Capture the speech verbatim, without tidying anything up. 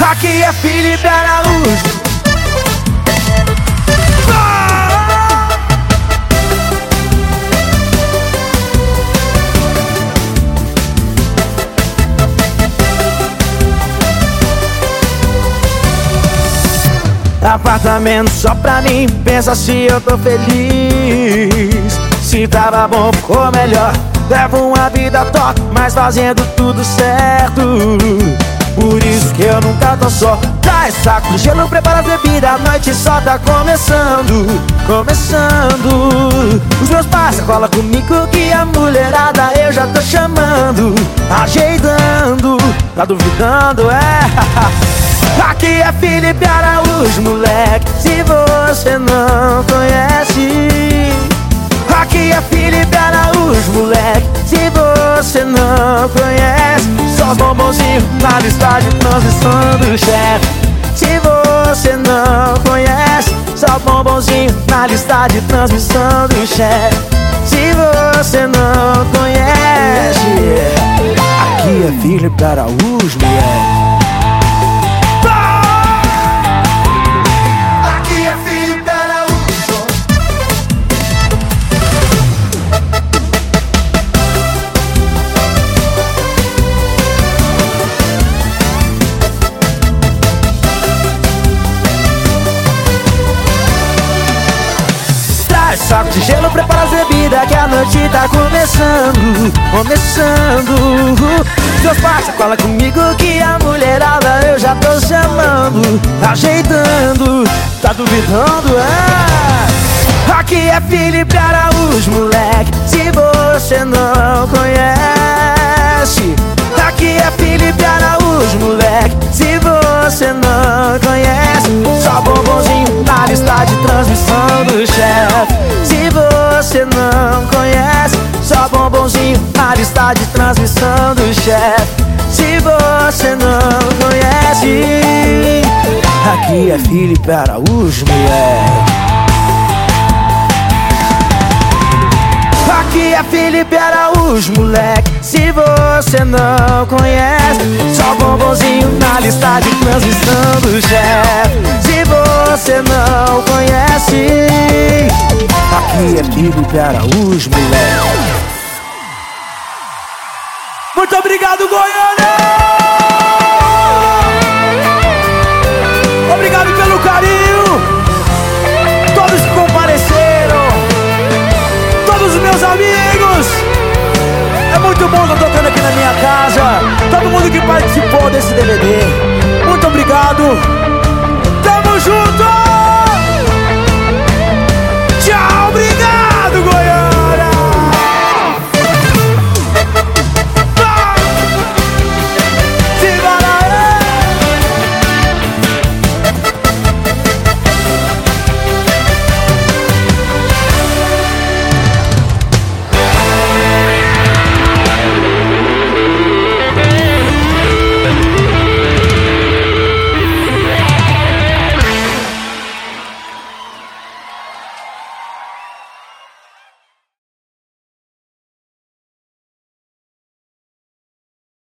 Aqui é Felipe Araújo. Apartamento só pra mim, pensa se eu tô feliz. Se tava bom, ficou melhor. Levo uma vida top, mas fazendo tudo certo. Por isso que eu nunca tô só. Traz saco de gelo, prepara as bebidas, a noite só tá começando. Começando. Os meus parceiros colam comigo que a mulherada eu já tô chamando. Ajeitando, tá duvidando, é? Aqui é Felipe Araújo, moleque, se você não conhece. Aqui é Felipe Araújo, moleque, se você não conhece. Só os bombonzinhos na lista de transmissão do chefe. Se você não conhece, só bombonzinho na lista de transmissão do chefe. Se você não conhece, aqui é Felipe Araújo, moleque. Saco de gelo, prepara as bebidas que a noite tá começando. Começando. Seus parceiros cola comigo que a mulherada eu já tô chamando. Ajeitando, tá duvidando, é? Aqui é Felipe Araújo, moleque, se você não conhece. Aqui é Felipe Araújo, moleque, se você não conhece. Só bombonzinho na lista de transmissão do chefe. Se você não conhece, só bombonzinho na lista de transmissão do chefe. Se você não conhece, aqui é Felipe Araújo, moleque. Aqui é Felipe Araújo, moleque, se você não conhece. Só bombonzinho na lista de transmissão do chefe. Se você não conhece, aqui é Felipe Araújo, moleque. Muito obrigado, Goiânia! Obrigado pelo carinho. Todos que compareceram, todos os meus amigos. É muito bom estar tocando aqui na minha casa. Todo mundo que participou desse D V D, muito obrigado.